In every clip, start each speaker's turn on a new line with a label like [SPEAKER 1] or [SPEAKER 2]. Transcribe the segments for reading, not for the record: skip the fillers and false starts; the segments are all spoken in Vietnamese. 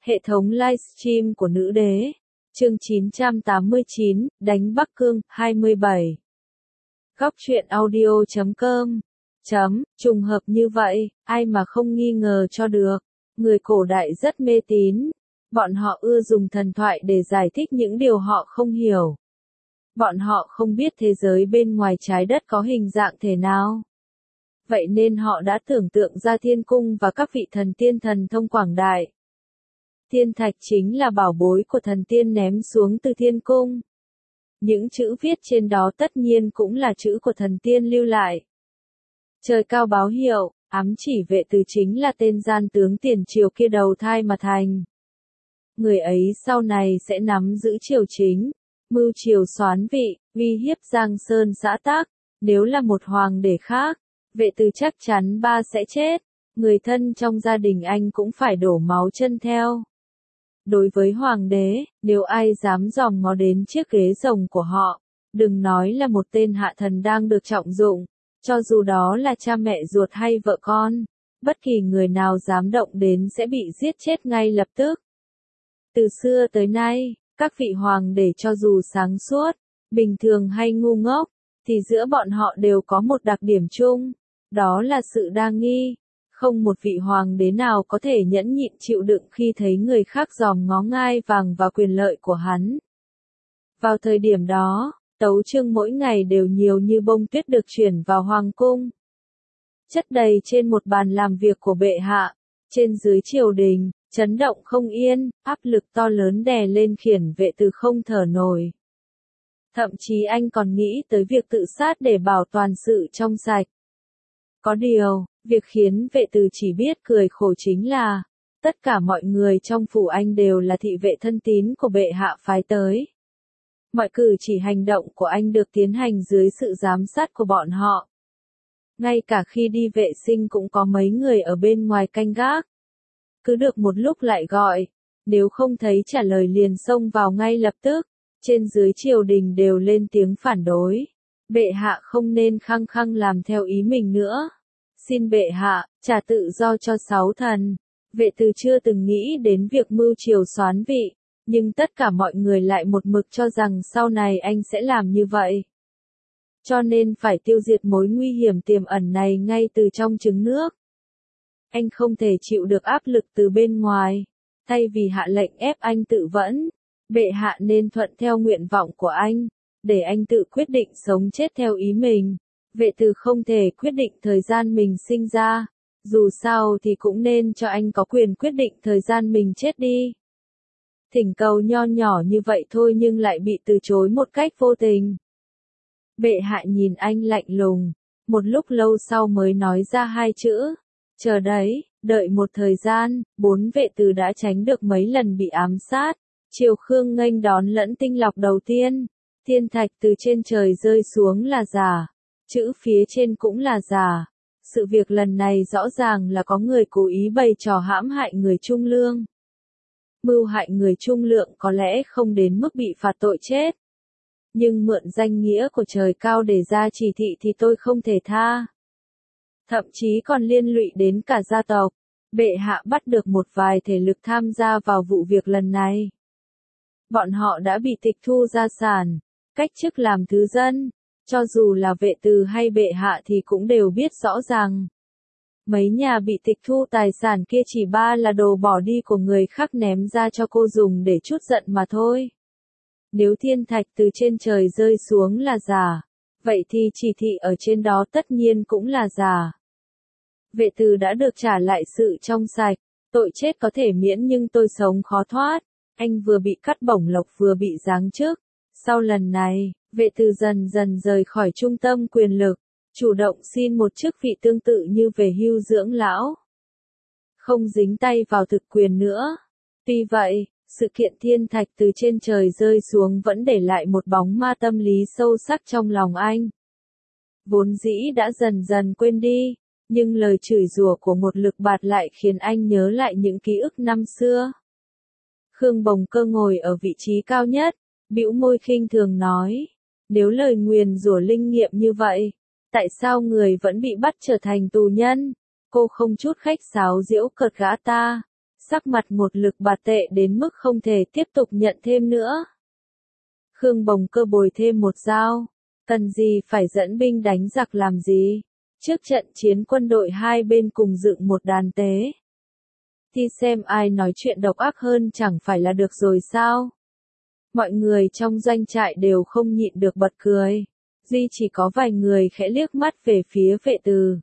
[SPEAKER 1] Hệ thống livestream của nữ đế. Chương 989, đánh Bắc Cương, 27. Góc truyện audio.com. Trùng hợp như vậy, ai mà không nghi ngờ cho được. Người cổ đại rất mê tín. Bọn họ ưa dùng thần thoại để giải thích những điều họ không hiểu. Bọn họ không biết thế giới bên ngoài trái đất có hình dạng thế nào. Vậy nên họ đã tưởng tượng ra thiên cung và các vị thần tiên thần thông quảng đại. Thiên thạch chính là bảo bối của thần tiên ném xuống từ thiên cung. Những chữ viết trên đó tất nhiên cũng là chữ của thần tiên lưu lại. Trời cao báo hiệu, ám chỉ Vệ Từ chính là tên gian tướng tiền triều kia đầu thai mà thành. Người ấy sau này sẽ nắm giữ triều chính, mưu triều soán vị, uy hiếp Giang Sơn xã tắc. Nếu là một hoàng đế khác, Vệ Từ chắc chắn sẽ chết. Người thân trong gia đình anh cũng phải đổ máu chân theo. Đối với hoàng đế, nếu ai dám dòm ngó đến chiếc ghế rồng của họ, đừng nói là một tên hạ thần đang được trọng dụng, cho dù đó là cha mẹ ruột hay vợ con, bất kỳ người nào dám động đến sẽ bị giết chết ngay lập tức. Từ xưa tới nay, các vị hoàng đế cho dù sáng suốt, bình thường hay ngu ngốc, thì giữa bọn họ đều có một đặc điểm chung, đó là sự đa nghi. Không một vị hoàng đế nào có thể nhẫn nhịn chịu đựng khi thấy người khác dòm ngó ngai vàng và quyền lợi của hắn. Vào thời điểm đó, tấu chương mỗi ngày đều nhiều như bông tuyết được chuyển vào hoàng cung. Chất đầy trên một bàn làm việc của bệ hạ, trên dưới triều đình, chấn động không yên, áp lực to lớn đè lên khiến Vệ Từ không thở nổi. Thậm chí anh còn nghĩ tới việc tự sát để bảo toàn sự trong sạch. Có điều, việc khiến Vệ Từ chỉ biết cười khổ chính là, tất cả mọi người trong phủ anh đều là thị vệ thân tín của bệ hạ phái tới. Mọi cử chỉ hành động của anh được tiến hành dưới sự giám sát của bọn họ. Ngay cả khi đi vệ sinh cũng có mấy người ở bên ngoài canh gác. Cứ được một lúc lại gọi, nếu không thấy trả lời liền xông vào ngay lập tức, trên dưới triều đình đều lên tiếng phản đối. Bệ hạ không nên khăng khăng làm theo ý mình nữa. Xin bệ hạ, trả tự do cho 6 thần. Vệ Từ chưa từng nghĩ đến việc mưu triều soán vị, nhưng tất cả mọi người lại một mực cho rằng sau này anh sẽ làm như vậy. Cho nên phải tiêu diệt mối nguy hiểm tiềm ẩn này ngay từ trong trứng nước. Anh không thể chịu được áp lực từ bên ngoài. Thay vì hạ lệnh ép anh tự vẫn, bệ hạ nên thuận theo nguyện vọng của anh, để anh tự quyết định sống chết theo ý mình. Vệ Từ không thể quyết định thời gian mình sinh ra, dù sao thì cũng nên cho anh có quyền quyết định thời gian mình chết đi. Thỉnh cầu nho nhỏ như vậy thôi nhưng lại bị từ chối một cách vô tình. Bệ hạ nhìn anh lạnh lùng, một lúc lâu sau mới nói ra 2 chữ, chờ đấy. Đợi một thời gian, 4 Vệ Từ đã tránh được mấy lần bị ám sát. Triều Khương nghênh đón lẫn tinh lọc đầu tiên. Thiên thạch từ trên trời rơi xuống là giả. Chữ phía trên cũng là giả. Sự việc lần này rõ ràng là có người cố ý bày trò hãm hại người trung lương. Mưu hại người trung lượng có lẽ không đến mức bị phạt tội chết. Nhưng mượn danh nghĩa của trời cao để ra chỉ thị thì tôi không thể tha. Thậm chí còn liên lụy đến cả gia tộc. Bệ hạ bắt được một vài thể lực tham gia vào vụ việc lần này. Bọn họ đã bị tịch thu gia sản, cách chức làm thứ dân. Cho dù là Vệ Từ hay bệ hạ thì cũng đều biết rõ ràng. Mấy nhà bị tịch thu tài sản kia chỉ là đồ bỏ đi của người khác ném ra cho cô dùng để trút giận mà thôi. Nếu thiên thạch từ trên trời rơi xuống là giả, vậy thì chỉ thị ở trên đó tất nhiên cũng là giả. Vệ Từ đã được trả lại sự trong sạch, tội chết có thể miễn nhưng tôi sống khó thoát. Anh vừa bị cắt bổng lộc vừa bị giáng chức. Sau lần này, Vệ Từ dần dần rời khỏi trung tâm quyền lực, chủ động xin một chức vị tương tự như về hưu dưỡng lão. Không dính tay vào thực quyền nữa. Tuy vậy, sự kiện thiên thạch từ trên trời rơi xuống vẫn để lại một bóng ma tâm lý sâu sắc trong lòng anh. Vốn dĩ đã dần dần quên đi, nhưng lời chửi rủa của một lực bạt lại khiến anh nhớ lại những ký ức năm xưa. Khương Bồng Cơ ngồi ở vị trí cao nhất, bĩu môi khinh thường nói, nếu lời nguyền rủa linh nghiệm như vậy, tại sao người vẫn bị bắt trở thành tù nhân? Cô không chút khách sáo giễu cợt gã ta. Sắc mặt một lực bạt tệ đến mức không thể tiếp tục nhận thêm nữa. Khương Bồng Cơ bồi thêm một dao. Cần gì phải dẫn binh đánh giặc làm gì? Trước trận chiến quân đội hai bên cùng dựng một đàn tế. Thì xem ai nói chuyện độc ác hơn chẳng phải là được rồi sao? Mọi người trong doanh trại đều không nhịn được bật cười. Duy chỉ có vài người khẽ liếc mắt về phía Vệ Từ.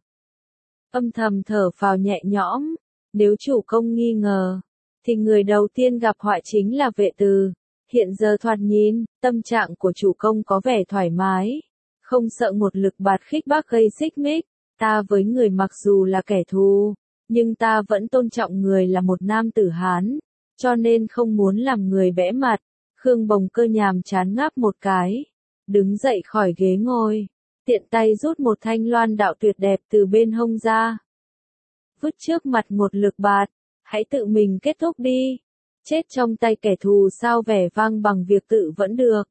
[SPEAKER 1] Âm thầm thở phào nhẹ nhõm. Nếu chủ công nghi ngờ, thì người đầu tiên gặp họa chính là Vệ Từ. Hiện giờ thoạt nhìn, tâm trạng của chủ công có vẻ thoải mái. Không sợ một lực bạt khích bác gây xích mích. Ta với người mặc dù là kẻ thù, nhưng ta vẫn tôn trọng người là một nam tử Hán. Cho nên không muốn làm người bẽ mặt. Khương Bồng Cơ nhàm chán ngáp một cái. Đứng dậy khỏi ghế ngồi. Tiện tay rút một thanh loan đạo tuyệt đẹp từ bên hông ra. Vứt trước mặt một lực bạt. Hãy tự mình kết thúc đi. Chết trong tay kẻ thù sao vẻ vang bằng việc tự vẫn được.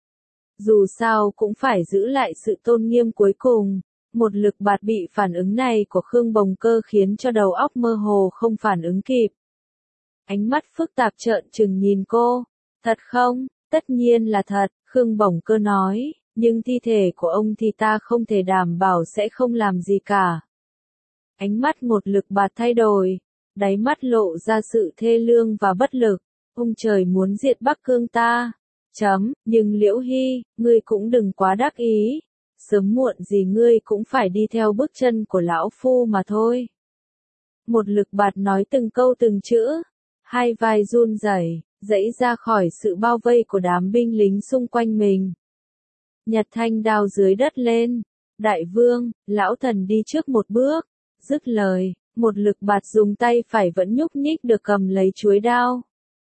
[SPEAKER 1] Dù sao cũng phải giữ lại sự tôn nghiêm cuối cùng. Một lực bạt bị phản ứng này của Khương Bồng Cơ khiến cho đầu óc mơ hồ không phản ứng kịp. Ánh mắt phức tạp trợn trừng nhìn cô. Thật không? Tất nhiên là thật, Khương Bồng Cơ nói, nhưng thi thể của ông thì ta không thể đảm bảo sẽ không làm gì cả. Ánh mắt một lực bạt thay đổi, đáy mắt lộ ra sự thê lương và bất lực. Ông trời muốn diệt Bắc Cương ta. Nhưng Liễu Hy, ngươi cũng đừng quá đắc ý. Sớm muộn gì ngươi cũng phải đi theo bước chân của lão phu mà thôi. Một lực bạt nói từng câu từng chữ. Hai vai run rẩy, giãy ra khỏi sự bao vây của đám binh lính xung quanh mình. Nhặt thanh đao dưới đất lên. Đại vương, lão thần đi trước một bước. Dứt lời, một lực bạt dùng tay phải vẫn nhúc nhích được cầm lấy chuôi đao.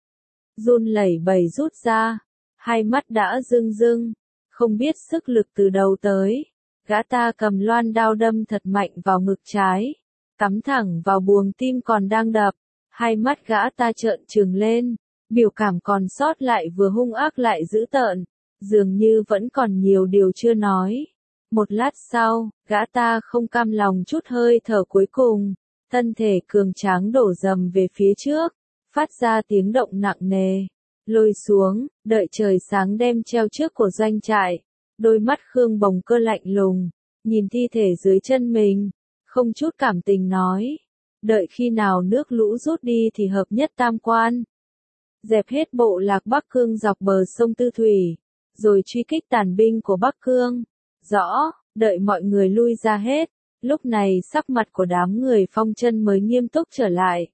[SPEAKER 1] Run lẩy bẩy rút ra. Hai mắt đã rưng rưng. Không biết sức lực từ đâu tới. Gã ta cầm loan đao đâm thật mạnh vào ngực trái. Cắm thẳng vào buồng tim còn đang đập. Hai mắt gã ta trợn trừng lên. Biểu cảm còn sót lại vừa hung ác lại dữ tợn. Dường như vẫn còn nhiều điều chưa nói. Một lát sau, gã ta không cam lòng chút hơi thở cuối cùng. Thân thể cường tráng đổ dầm về phía trước. Phát ra tiếng động nặng nề. Lôi xuống, đợi trời sáng đem treo trước của doanh trại. Đôi mắt Khương Bồng Cơ lạnh lùng. Nhìn thi thể dưới chân mình. Không chút cảm tình nói. Đợi khi nào nước lũ rút đi thì hợp nhất tam quan. Dẹp hết bộ lạc Bắc Cương dọc bờ sông Tư Thủy. Rồi truy kích tàn binh của Bắc Cương. Rõ, đợi mọi người lui ra hết. Lúc này sắc mặt của đám người Phong Chân mới nghiêm túc trở lại.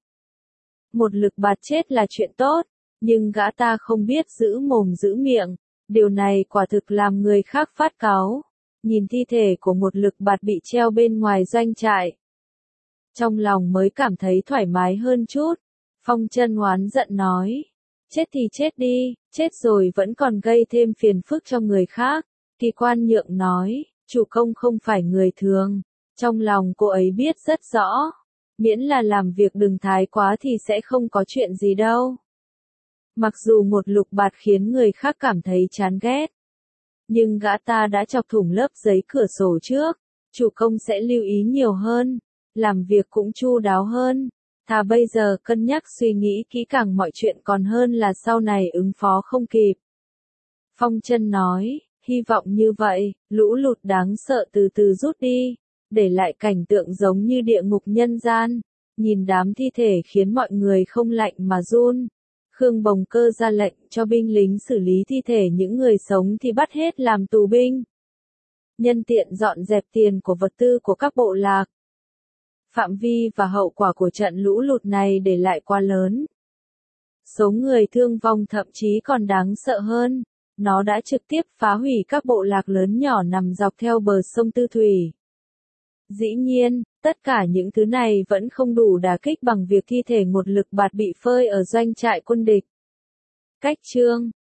[SPEAKER 1] Một lực bạt chết là chuyện tốt. Nhưng gã ta không biết giữ mồm giữ miệng. Điều này quả thực làm người khác phát cáu. Nhìn thi thể của một lực bạt bị treo bên ngoài doanh trại. Trong lòng mới cảm thấy thoải mái hơn chút. Phong Chân oán giận nói. Chết thì chết đi, chết rồi vẫn còn gây thêm phiền phức cho người khác. Kỳ Quan Nhượng nói, chủ công không phải người thường. Trong lòng cô ấy biết rất rõ. Miễn là làm việc đừng thái quá thì sẽ không có chuyện gì đâu. Mặc dù một lục bạt khiến người khác cảm thấy chán ghét. Nhưng gã ta đã chọc thủng lớp giấy cửa sổ trước. Chủ công sẽ lưu ý nhiều hơn. Làm việc cũng chu đáo hơn. Thà bây giờ cân nhắc suy nghĩ kỹ càng mọi chuyện còn hơn là sau này ứng phó không kịp. Phong Chân nói, hy vọng như vậy, lũ lụt đáng sợ từ từ rút đi. Để lại cảnh tượng giống như địa ngục nhân gian. Nhìn đám thi thể khiến mọi người không lạnh mà run. Khương Bồng Cơ ra lệnh cho binh lính xử lý thi thể những người sống thì bắt hết làm tù binh. Nhân tiện dọn dẹp tiền của vật tư của các bộ lạc. Phạm vi và hậu quả của trận lũ lụt này để lại quá lớn. Số người thương vong thậm chí còn đáng sợ hơn. Nó đã trực tiếp phá hủy các bộ lạc lớn nhỏ nằm dọc theo bờ sông Tư Thủy. Dĩ nhiên, tất cả những thứ này vẫn không đủ đả kích bằng việc thi thể một lực bạt bị phơi ở doanh trại quân địch. Cách chương